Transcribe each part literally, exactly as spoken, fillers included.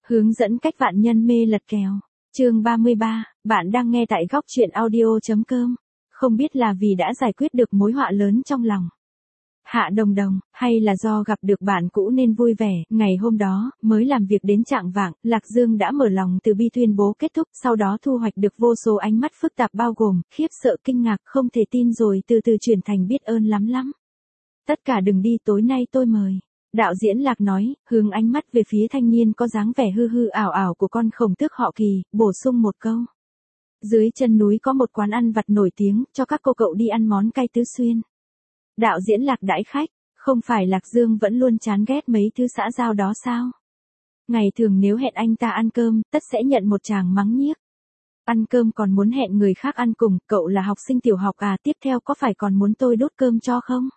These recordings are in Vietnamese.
Hướng dẫn cách vạn nhân mê lật kèo. Chương ba mươi ba, bạn đang nghe tại góc truyện audio.com. Không biết là vì đã giải quyết được mối họa lớn trong lòng Hạ Đồng Đồng, hay là do gặp được bạn cũ nên vui vẻ, ngày hôm đó, mới làm việc đến chạng vạng, Lạc Dương đã mở lòng từ bi tuyên bố kết thúc, sau đó thu hoạch được vô số ánh mắt phức tạp bao gồm, khiếp sợ, kinh ngạc, không thể tin rồi từ từ chuyển thành biết ơn lắm lắm. Tất cả đừng đi, tối nay tôi mời. Đạo diễn Lạc nói, hướng ánh mắt về phía thanh niên có dáng vẻ hư hư ảo ảo của con khổng tước họ Kỳ, bổ sung một câu. Dưới chân núi có một quán ăn vặt nổi tiếng, cho các cô cậu đi ăn món cay tứ xuyên. Đạo diễn Lạc đãi khách, không phải Lạc Dương vẫn luôn chán ghét mấy thứ xã giao đó sao? Ngày thường nếu hẹn anh ta ăn cơm, tất sẽ nhận một tràng mắng nhiếc. Ăn cơm còn muốn hẹn người khác ăn cùng, cậu là học sinh tiểu học à, tiếp theo có phải còn muốn tôi đốt cơm cho không?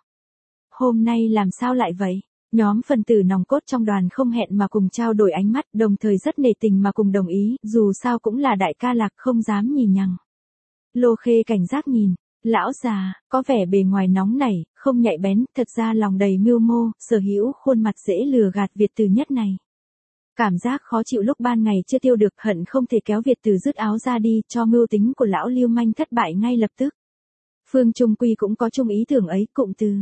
Hôm nay làm sao lại vậy? Nhóm phần tử nòng cốt trong đoàn không hẹn mà cùng trao đổi ánh mắt, đồng thời rất nể tình mà cùng đồng ý, dù sao cũng là đại ca Lạc, không dám nhì nhằng. Lô Khê cảnh giác nhìn, lão già, có vẻ bề ngoài nóng nảy, không nhạy bén, thật ra lòng đầy mưu mô, sở hữu khuôn mặt dễ lừa gạt Việt Từ nhất này. Cảm giác khó chịu lúc ban ngày chưa tiêu được, hận không thể kéo Việt Từ dứt áo ra đi, cho mưu tính của lão lưu manh thất bại ngay lập tức. Phương Trung Quy cũng có chung ý tưởng ấy, cụm từ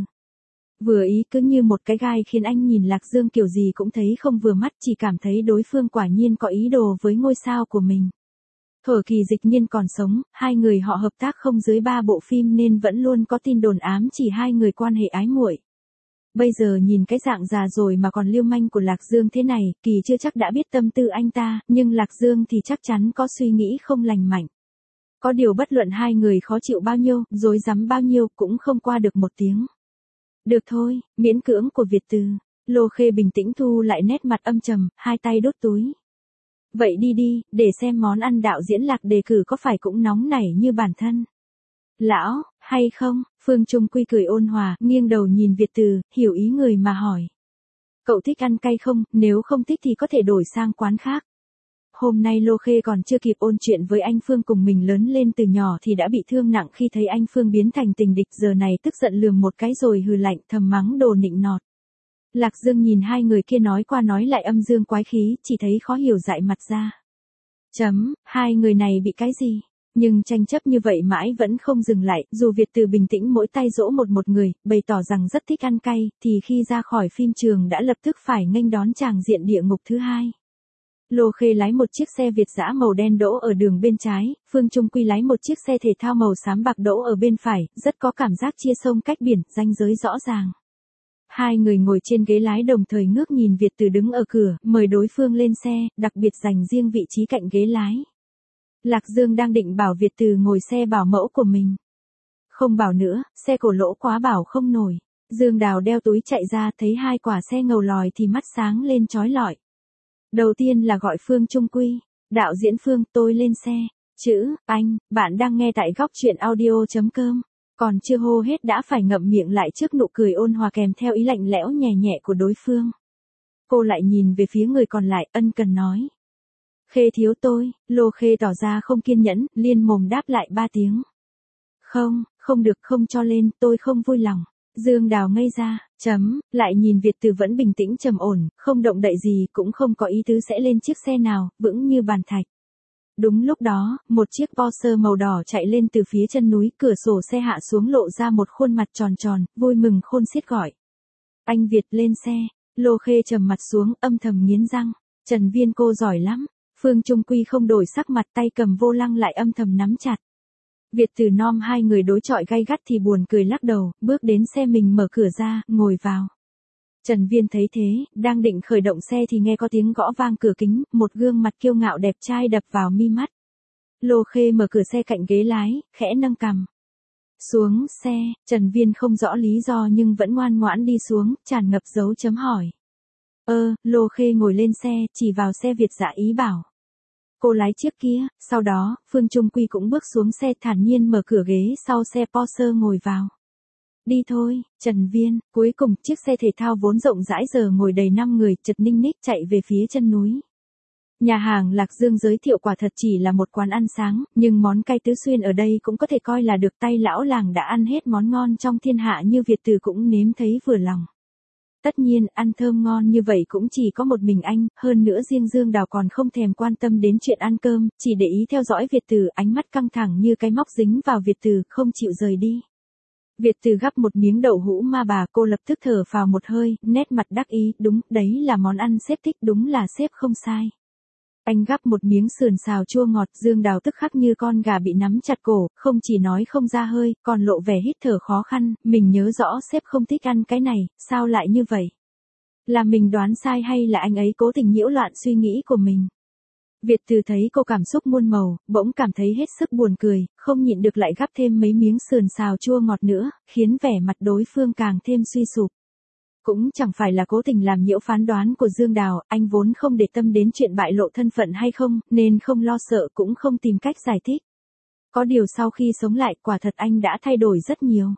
vừa ý cứ như một cái gai khiến anh nhìn Lạc Dương kiểu gì cũng thấy không vừa mắt, chỉ cảm thấy đối phương quả nhiên có ý đồ với ngôi sao của mình. Thổ Kỳ Dịch Nhiên còn sống, hai người họ hợp tác không dưới ba bộ phim nên vẫn luôn có tin đồn ám chỉ hai người quan hệ ái muội. Bây giờ nhìn cái dạng già rồi mà còn lưu manh của Lạc Dương thế này, Kỳ chưa chắc đã biết tâm tư anh ta, nhưng Lạc Dương thì chắc chắn có suy nghĩ không lành mạnh. Có điều bất luận hai người khó chịu bao nhiêu, rối rắm bao nhiêu cũng không qua được một tiếng. Được thôi, miễn cưỡng của Việt Từ. Lô Khê bình tĩnh thu lại nét mặt âm trầm, hai tay đốt túi. Vậy đi đi, để xem món ăn đạo diễn Lạc đề cử có phải cũng nóng nảy như bản thân. Lão, hay không? Phương Trung Quy cười ôn hòa, nghiêng đầu nhìn Việt Từ, hiểu ý người mà hỏi. Cậu thích ăn cay không, nếu không thích thì có thể đổi sang quán khác. Hôm nay Lô Khê còn chưa kịp ôn chuyện với anh Phương, cùng mình lớn lên từ nhỏ thì đã bị thương nặng khi thấy anh Phương biến thành tình địch, giờ này tức giận lườm một cái rồi hừ lạnh, thầm mắng đồ nịnh nọt. Lạc Dương nhìn hai người kia nói qua nói lại âm dương quái khí, chỉ thấy khó hiểu dại mặt ra. Chấm, hai người này bị cái gì? Nhưng tranh chấp như vậy mãi vẫn không dừng lại, dù Việt Từ bình tĩnh mỗi tay dỗ một một người, bày tỏ rằng rất thích ăn cay, thì khi ra khỏi phim trường đã lập tức phải nghênh đón tràng diện địa ngục thứ hai. Lô Khê lái một chiếc xe Việt dã màu đen đỗ ở đường bên trái, Phương Trung Quy lái một chiếc xe thể thao màu xám bạc đỗ ở bên phải, rất có cảm giác chia sông cách biển, ranh giới rõ ràng. Hai người ngồi trên ghế lái đồng thời ngước nhìn Việt Từ đứng ở cửa, mời đối phương lên xe, đặc biệt dành riêng vị trí cạnh ghế lái. Lạc Dương đang định bảo Việt Từ ngồi xe bảo mẫu của mình. Không bảo nữa, xe cổ lỗ quá bảo không nổi. Dương Đào đeo túi chạy ra, thấy hai quả xe ngầu lòi thì mắt sáng lên chói lọi. Đầu tiên là gọi Phương Trung Quy. Đạo diễn Phương, tôi lên xe. Chữ, anh, bạn đang nghe tại góc truyện audio.com. Còn chưa hô hết đã phải ngậm miệng lại trước nụ cười ôn hòa kèm theo ý lạnh lẽo nhẹ nhẹ của đối phương. Cô lại nhìn về phía người còn lại, ân cần nói. Khê thiếu tôi. Lô Khê tỏ ra không kiên nhẫn, liên mồm đáp lại ba tiếng. Không, không được, không cho lên, tôi không vui lòng. Dương Đào ngây ra, chấm, lại nhìn Việt Từ vẫn bình tĩnh trầm ổn, không động đậy gì, cũng không có ý tứ sẽ lên chiếc xe nào, vững như bàn thạch. Đúng lúc đó, một chiếc Porsche màu đỏ chạy lên từ phía chân núi, cửa sổ xe hạ xuống lộ ra một khuôn mặt tròn tròn, vui mừng khôn xiết gọi. Anh Việt lên xe. Lô Khê trầm mặt xuống, âm thầm nghiến răng. Trần Viên cô giỏi lắm. Phương Trung Quy không đổi sắc mặt, tay cầm vô lăng lại âm thầm nắm chặt. Việt Từ nom hai người đối chọi gay gắt thì buồn cười lắc đầu, bước đến xe mình mở cửa ra, ngồi vào. Trần Viên thấy thế, đang định khởi động xe thì nghe có tiếng gõ vang cửa kính, một gương mặt kiêu ngạo đẹp trai đập vào mi mắt. Lô Khê mở cửa xe cạnh ghế lái, khẽ nâng cằm. Xuống xe, Trần Viên không rõ lý do nhưng vẫn ngoan ngoãn đi xuống, tràn ngập dấu chấm hỏi. Ơ, Lô Khê ngồi lên xe, chỉ vào xe Việt dã ý bảo. Cô lái chiếc kia, sau đó, Phương Trung Quy cũng bước xuống xe thản nhiên mở cửa ghế sau xe Porsche ngồi vào. Đi thôi, Trần Viên. Cuối cùng, chiếc xe thể thao vốn rộng rãi giờ ngồi đầy năm người, chật ninh ních chạy về phía chân núi. Nhà hàng Lạc Dương giới thiệu quả thật chỉ là một quán ăn sáng, nhưng món cay tứ xuyên ở đây cũng có thể coi là được tay lão làng đã ăn hết món ngon trong thiên hạ như Việt Từ cũng nếm thấy vừa lòng. Tất nhiên, ăn thơm ngon như vậy cũng chỉ có một mình anh, hơn nữa riêng Dương Đào còn không thèm quan tâm đến chuyện ăn cơm, chỉ để ý theo dõi Việt Từ, ánh mắt căng thẳng như cái móc dính vào Việt Từ, không chịu rời đi. Việt Từ gắp một miếng đậu hũ ma bà, cô lập tức thở phào một hơi, nét mặt đắc ý, đúng, đấy là món ăn sếp thích, đúng là sếp không sai. Anh gắp một miếng sườn xào chua ngọt, Dương Đào tức khắc như con gà bị nắm chặt cổ, không chỉ nói không ra hơi, còn lộ vẻ hít thở khó khăn, mình nhớ rõ sếp không thích ăn cái này, sao lại như vậy? Là mình đoán sai hay là anh ấy cố tình nhiễu loạn suy nghĩ của mình? Việt Từ thấy cô cảm xúc muôn màu, bỗng cảm thấy hết sức buồn cười, không nhịn được lại gắp thêm mấy miếng sườn xào chua ngọt nữa, khiến vẻ mặt đối phương càng thêm suy sụp. Cũng chẳng phải là cố tình làm nhiễu phán đoán của Dương Đào, anh vốn không để tâm đến chuyện bại lộ thân phận hay không, nên không lo sợ cũng không tìm cách giải thích. Có điều sau khi sống lại, quả thật anh đã thay đổi rất nhiều.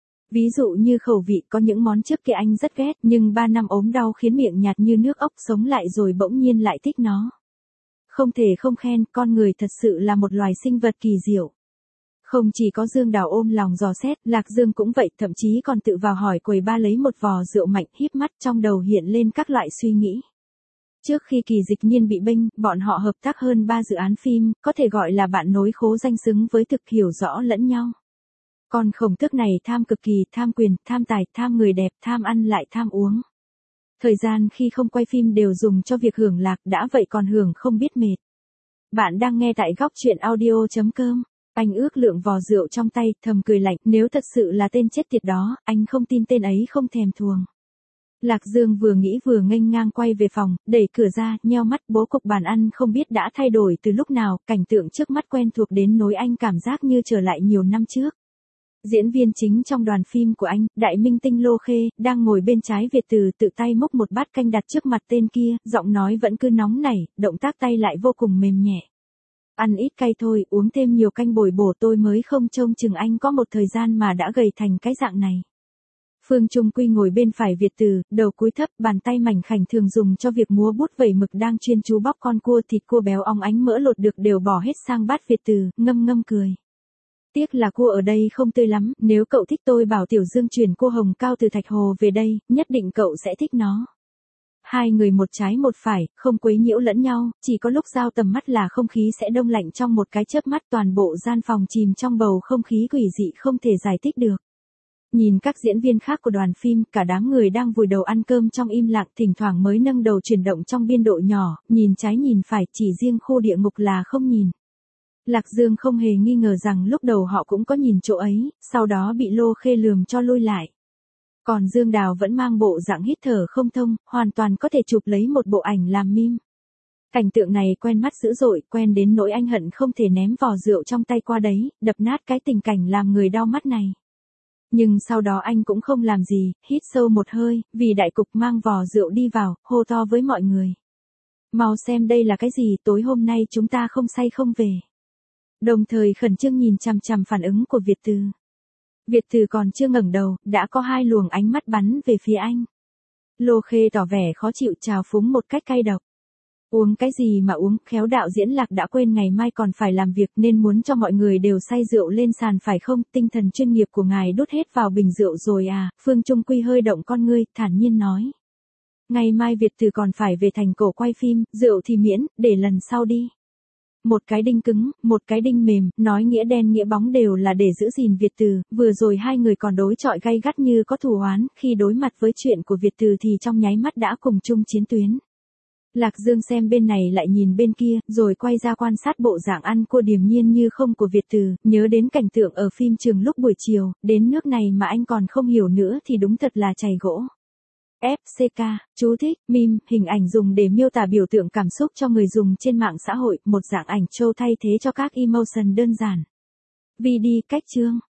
Ví dụ như khẩu vị, có những món trước kia anh rất ghét, nhưng ba năm ốm đau khiến miệng nhạt như nước ốc, sống lại rồi bỗng nhiên lại thích nó. Không thể không khen, con người thật sự là một loài sinh vật kỳ diệu. Không chỉ có Dương Đào ôm lòng dò xét, Lạc Dương cũng vậy, thậm chí còn tự vào hỏi quầy ba lấy một vò rượu mạnh, híp mắt trong đầu hiện lên các loại suy nghĩ. Trước khi Kỳ Dịch Nhiên bị bênh, bọn họ hợp tác hơn ba dự án phim, có thể gọi là bạn nối khố danh xứng với thực, hiểu rõ lẫn nhau. Còn Khổng Tước này tham cực kỳ, tham quyền, tham tài, tham người đẹp, tham ăn lại tham uống. Thời gian khi không quay phim đều dùng cho việc hưởng lạc, đã vậy còn hưởng không biết mệt. Bạn đang nghe tại góc truyện audio chấm com. Anh ước lượng vò rượu trong tay, thầm cười lạnh, nếu thật sự là tên chết tiệt đó, anh không tin tên ấy không thèm thuồng. Lạc Dương vừa nghĩ vừa nghênh ngang quay về phòng, đẩy cửa ra, nheo mắt, bố cục bàn ăn không biết đã thay đổi từ lúc nào, cảnh tượng trước mắt quen thuộc đến nỗi anh cảm giác như trở lại nhiều năm trước. Diễn viên chính trong đoàn phim của anh, đại minh tinh Lô Khê, đang ngồi bên trái Việt Từ, tự tay múc một bát canh đặt trước mặt tên kia, giọng nói vẫn cứ nóng nảy, động tác tay lại vô cùng mềm nhẹ. Ăn ít cay thôi, uống thêm nhiều canh bồi bổ, tôi mới không trông chừng anh có một thời gian mà đã gầy thành cái dạng này. Phương Trung Quy ngồi bên phải Việt Từ, đầu cúi thấp, bàn tay mảnh khảnh thường dùng cho việc múa bút vẩy mực đang chuyên chú bóc con cua, thịt cua béo óng ánh mỡ lột được đều bỏ hết sang bát Việt Từ, ngâm ngâm cười. Tiếc là cua ở đây không tươi lắm, nếu cậu thích tôi bảo Tiểu Dương chuyển cua hồng cao từ Thạch Hồ về đây, nhất định cậu sẽ thích nó. Hai người một trái một phải, không quấy nhiễu lẫn nhau, chỉ có lúc giao tầm mắt là không khí sẽ đông lạnh trong một cái chớp mắt, toàn bộ gian phòng chìm trong bầu không khí quỷ dị không thể giải thích được. Nhìn các diễn viên khác của đoàn phim, cả đám người đang vùi đầu ăn cơm trong im lặng, thỉnh thoảng mới nâng đầu chuyển động trong biên độ nhỏ, nhìn trái nhìn phải, chỉ riêng khu địa ngục là không nhìn. Lạc Dương không hề nghi ngờ rằng lúc đầu họ cũng có nhìn chỗ ấy, sau đó bị Lô Khê lườm cho lui lại. Còn Dương Đào vẫn mang bộ dạng hít thở không thông, hoàn toàn có thể chụp lấy một bộ ảnh làm meme. Cảnh tượng này quen mắt dữ dội, quen đến nỗi anh hận không thể ném vò rượu trong tay qua đấy, đập nát cái tình cảnh làm người đau mắt này. Nhưng sau đó anh cũng không làm gì, hít sâu một hơi, vì đại cục mang vò rượu đi vào, hô to với mọi người. Mau xem đây là cái gì, tối hôm nay chúng ta không say không về. Đồng thời khẩn trương nhìn chằm chằm phản ứng của Việt Từ. Việt Từ còn chưa ngẩng đầu, đã có hai luồng ánh mắt bắn về phía anh. Lô Khê tỏ vẻ khó chịu, trào phúng một cách cay độc. Uống cái gì mà uống, khéo đạo diễn Lạc đã quên ngày mai còn phải làm việc nên muốn cho mọi người đều say rượu lên sàn phải không, tinh thần chuyên nghiệp của ngài đốt hết vào bình rượu rồi à, Phương Trung Quy hơi động con ngươi, thản nhiên nói. Ngày mai Việt Từ còn phải về thành cổ quay phim, rượu thì miễn, để lần sau đi. Một cái đinh cứng, một cái đinh mềm, nói nghĩa đen nghĩa bóng đều là để giữ gìn Việt Từ, vừa rồi hai người còn đối chọi gay gắt như có thù oán, khi đối mặt với chuyện của Việt Từ thì trong nháy mắt đã cùng chung chiến tuyến. Lạc Dương xem bên này lại nhìn bên kia, rồi quay ra quan sát bộ dạng ăn cua điềm nhiên như không của Việt Từ, nhớ đến cảnh tượng ở phim trường lúc buổi chiều, đến nước này mà anh còn không hiểu nữa thì đúng thật là chày gỗ. ép xê ca, chú thích, meme, hình ảnh dùng để miêu tả biểu tượng cảm xúc cho người dùng trên mạng xã hội, một dạng ảnh show thay thế cho các emotion đơn giản. Vì đi cách chương.